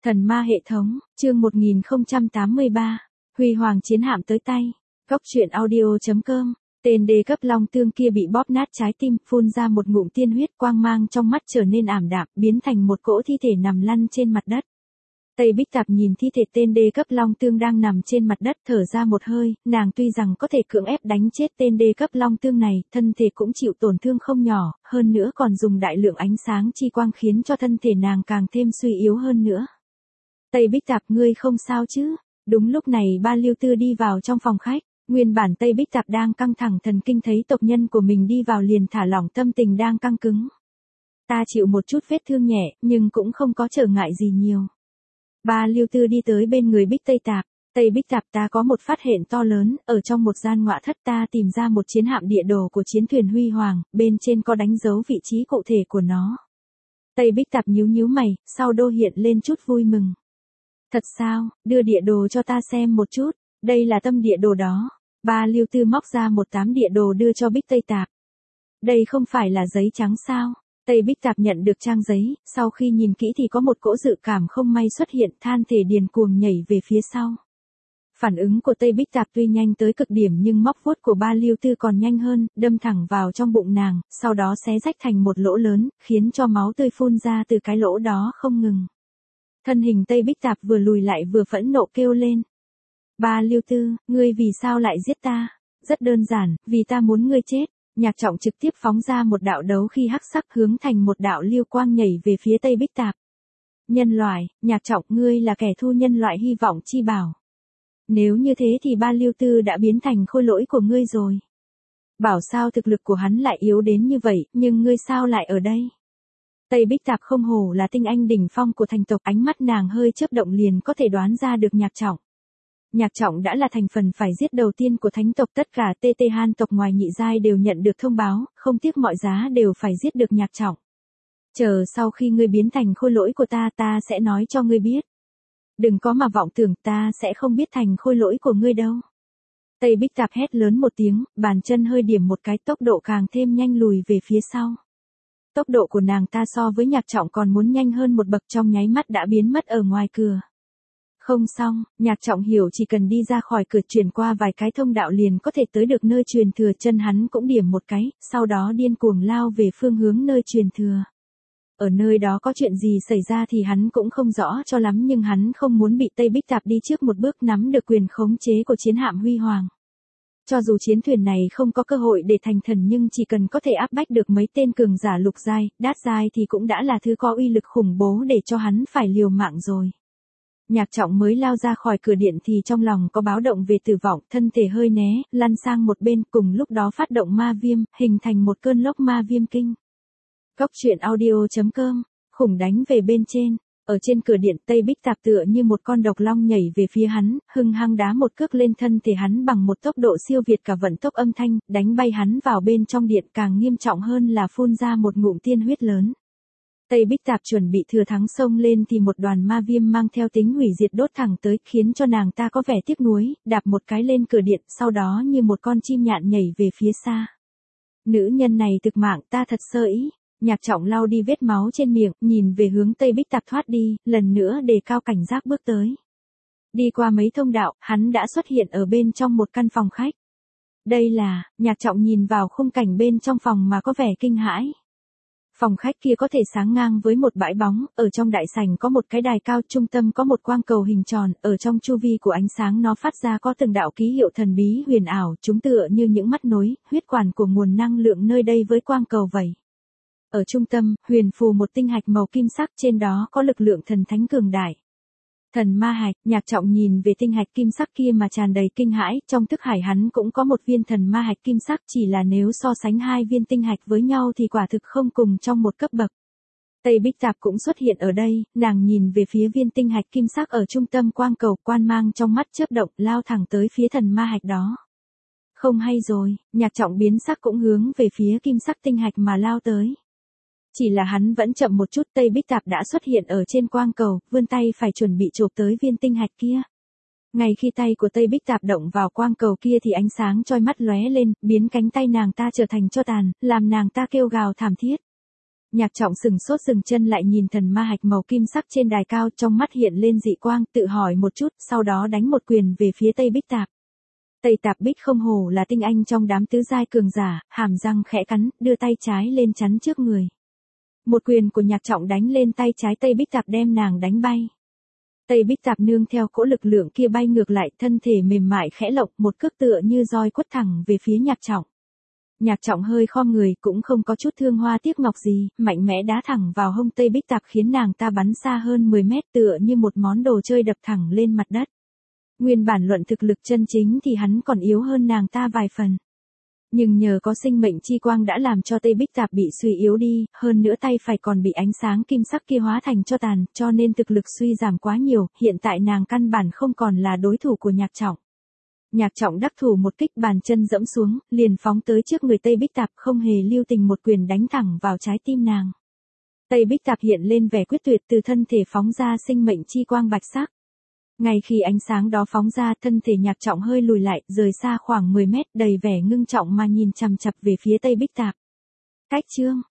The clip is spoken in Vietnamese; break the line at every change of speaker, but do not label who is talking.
Thần ma hệ thống, chương 1083, Huy Hoàng chiến hạm tới tay. Góc truyện audio.com. Tên đế cấp long tương kia bị bóp nát trái tim, phun ra một ngụm tiên huyết, quang mang trong mắt trở nên ảm đạm, biến thành một cỗ thi thể nằm lăn trên mặt đất. Tây Bích Tạp nhìn thi thể tên đế cấp long tương đang nằm trên mặt đất, thở ra một hơi, nàng tuy rằng có thể cưỡng ép đánh chết tên đế cấp long tương này, thân thể cũng chịu tổn thương không nhỏ, hơn nữa còn dùng đại lượng ánh sáng chi quang khiến cho thân thể nàng càng thêm suy yếu hơn nữa. Tây Bích Tạp, ngươi không sao chứ? Đúng lúc này Ba Liêu Tư đi vào trong phòng khách. Nguyên bản Tây Bích Tạp đang căng thẳng thần kinh thấy tộc nhân của mình đi vào liền thả lỏng tâm tình đang căng cứng. Ta chịu một chút vết thương nhẹ, nhưng cũng không có trở ngại gì nhiều. Ba Liêu Tư đi tới bên người Bích Tây Tạp. Tây Bích Tạp, ta có một phát hiện to lớn, ở trong một gian ngọa thất ta tìm ra một chiến hạm địa đồ của chiến thuyền Huy Hoàng, bên trên có đánh dấu vị trí cụ thể của nó. Tây Bích Tạp nhíu nhíu mày, sau đô hiện lên chút vui mừng. Thật sao, đưa địa đồ cho ta xem một chút, đây là tâm địa đồ đó. Ba Liêu Tư móc ra một tám địa đồ đưa cho Bích Tây Tạp. Đây không phải là giấy trắng sao? Tây Bích Tạp nhận được trang giấy, sau khi nhìn kỹ thì có một cỗ dự cảm không may xuất hiện, than thể điền cuồng nhảy về phía sau. Phản ứng của Tây Bích Tạp tuy nhanh tới cực điểm nhưng móc vuốt của Ba Liêu Tư còn nhanh hơn, đâm thẳng vào trong bụng nàng, sau đó xé rách thành một lỗ lớn, khiến cho máu tươi phun ra từ cái lỗ đó không ngừng. Thân hình Tây Bích Tạp vừa lùi lại vừa phẫn nộ kêu lên. Ba Liêu Tư, ngươi vì sao lại giết ta? Rất đơn giản, vì ta muốn ngươi chết. Nhạc Trọng trực tiếp phóng ra một đạo đấu khi hắc sắc hướng thành một đạo liêu quang nhảy về phía Tây Bích Tạp. Nhân loại, Nhạc Trọng, ngươi là kẻ thu nhân loại hy vọng chi bảo. Nếu như thế thì Ba Liêu Tư đã biến thành khôi lỗi của ngươi rồi. Bảo sao thực lực của hắn lại yếu đến như vậy, nhưng ngươi sao lại ở đây? Tây Bích Tạp không hổ là tinh anh đỉnh phong của thành tộc, ánh mắt nàng hơi chớp động liền có thể đoán ra được Nhạc Trọng. Nhạc Trọng đã là thành phần phải giết đầu tiên của thánh tộc, tất cả TT Han tộc ngoài nhị giai đều nhận được thông báo, không tiếc mọi giá đều phải giết được Nhạc Trọng. Chờ sau khi ngươi biến thành khôi lỗi của ta, ta sẽ nói cho ngươi biết. Đừng có mà vọng tưởng, ta sẽ không biết thành khôi lỗi của ngươi đâu. Tây Bích Tạp hét lớn một tiếng, bàn chân hơi điểm một cái, tốc độ càng thêm nhanh lùi về phía sau. Tốc độ của nàng ta so với Nhạc Trọng còn muốn nhanh hơn một bậc, trong nháy mắt đã biến mất ở ngoài cửa. Không xong, Nhạc Trọng hiểu chỉ cần đi ra khỏi cửa chuyển qua vài cái thông đạo liền có thể tới được nơi truyền thừa, chân hắn cũng điểm một cái, sau đó điên cuồng lao về phương hướng nơi truyền thừa. Ở nơi đó có chuyện gì xảy ra thì hắn cũng không rõ cho lắm, nhưng hắn không muốn bị Tây Bích Tạp đi trước một bước nắm được quyền khống chế của chiến hạm Huy Hoàng. Cho dù chiến thuyền này không có cơ hội để thành thần nhưng chỉ cần có thể áp bách được mấy tên cường giả lục giai, đát giai thì cũng đã là thứ có uy lực khủng bố để cho hắn phải liều mạng rồi. Nhạc Trọng mới lao ra khỏi cửa điện thì trong lòng có báo động về tử vong, thân thể hơi né, lăn sang một bên, cùng lúc đó phát động ma viêm, hình thành một cơn lốc ma viêm kinh. Góc truyện audio.com, khủng đánh về bên trên. Ở trên cửa điện, Tây Bích Tạp tựa như một con độc long nhảy về phía hắn, hung hăng đá một cước lên thân thể hắn bằng một tốc độ siêu việt cả vận tốc âm thanh, đánh bay hắn vào bên trong điện, càng nghiêm trọng hơn là phun ra một ngụm tiên huyết lớn. Tây Bích Tạp chuẩn bị thừa thắng xông lên thì một đoàn ma viêm mang theo tính hủy diệt đốt thẳng tới, khiến cho nàng ta có vẻ tiếc nuối, đạp một cái lên cửa điện, sau đó như một con chim nhạn nhảy về phía xa. Nữ nhân này thực mạng, ta thật sơ ý. Nhạc Trọng lau đi vết máu trên miệng, nhìn về hướng Tây Bích Tạp thoát đi, lần nữa đề cao cảnh giác bước tới. Đi qua mấy thông đạo, hắn đã xuất hiện ở bên trong một căn phòng khách. Đây là, Nhạc Trọng nhìn vào khung cảnh bên trong phòng mà có vẻ kinh hãi. Phòng khách kia có thể sáng ngang với một bãi bóng, ở trong đại sảnh có một cái đài cao, trung tâm có một quang cầu hình tròn, ở trong chu vi của ánh sáng nó phát ra có từng đạo ký hiệu thần bí huyền ảo, chúng tựa như những mắt nối, huyết quản của nguồn năng lượng nơi đây với quang cầu vậy. Ở trung tâm, huyền phù một tinh hạch màu kim sắc, trên đó có lực lượng thần thánh cường đại. Thần ma hạch, Nhạc Trọng nhìn về tinh hạch kim sắc kia mà tràn đầy kinh hãi, trong thức hải hắn cũng có một viên thần ma hạch kim sắc, chỉ là nếu so sánh hai viên tinh hạch với nhau thì quả thực không cùng trong một cấp bậc. Tây Bích Tạp cũng xuất hiện ở đây, nàng nhìn về phía viên tinh hạch kim sắc ở trung tâm quang cầu, quan mang trong mắt chớp động, lao thẳng tới phía thần ma hạch đó. Không hay rồi, Nhạc Trọng biến sắc cũng hướng về phía kim sắc tinh hạch mà lao tới. Chỉ là hắn vẫn chậm một chút, Tây Bích Tạp đã xuất hiện ở trên quang cầu, vươn tay phải chuẩn bị chộp tới viên tinh hạch kia. Ngay khi tay của Tây Bích Tạp động vào quang cầu kia thì ánh sáng chói mắt lóe lên, biến cánh tay nàng ta trở thành tro tàn, làm nàng ta kêu gào thảm thiết. Nhạc Trọng sừng sốt dừng chân lại nhìn thần ma hạch màu kim sắc trên đài cao, trong mắt hiện lên dị quang, tự hỏi một chút, sau đó đánh một quyền về phía Tây Bích Tạp. Tây Tạp Bích không hổ là tinh anh trong đám tứ giai cường giả, hàm răng khẽ cắn, đưa tay trái lên chắn trước người. Một quyền của Nhạc Trọng đánh lên tay trái Tây Bích Tạp đem nàng đánh bay. Tây Bích Tạp nương theo cỗ lực lượng kia bay ngược lại, thân thể mềm mại khẽ lộc, một cước tựa như roi quất thẳng về phía Nhạc Trọng. Nhạc Trọng hơi khom người, cũng không có chút thương hoa tiếc ngọc gì, mạnh mẽ đá thẳng vào hông Tây Bích Tạp khiến nàng ta bắn xa hơn 10 mét, tựa như một món đồ chơi đập thẳng lên mặt đất. Nguyên bản luận thực lực chân chính thì hắn còn yếu hơn nàng ta vài phần. Nhưng nhờ có sinh mệnh chi quang đã làm cho Tây Bích Tạp bị suy yếu đi, hơn nữa tay phải còn bị ánh sáng kim sắc kia hóa thành tro tàn, cho nên thực lực suy giảm quá nhiều, hiện tại nàng căn bản không còn là đối thủ của Nhạc Trọng. Nhạc Trọng đắc thủ một kích, bàn chân dẫm xuống, liền phóng tới trước người Tây Bích Tạp, không hề lưu tình một quyền đánh thẳng vào trái tim nàng. Tây Bích Tạp hiện lên vẻ quyết tuyệt, từ thân thể phóng ra sinh mệnh chi quang bạch sắc. Ngay khi ánh sáng đó phóng ra, thân thể Nhạc Trọng hơi lùi lại, rời xa khoảng 10 mét, đầy vẻ ngưng trọng mà nhìn chằm chằm về phía Tây Bích Tạp. Cách chương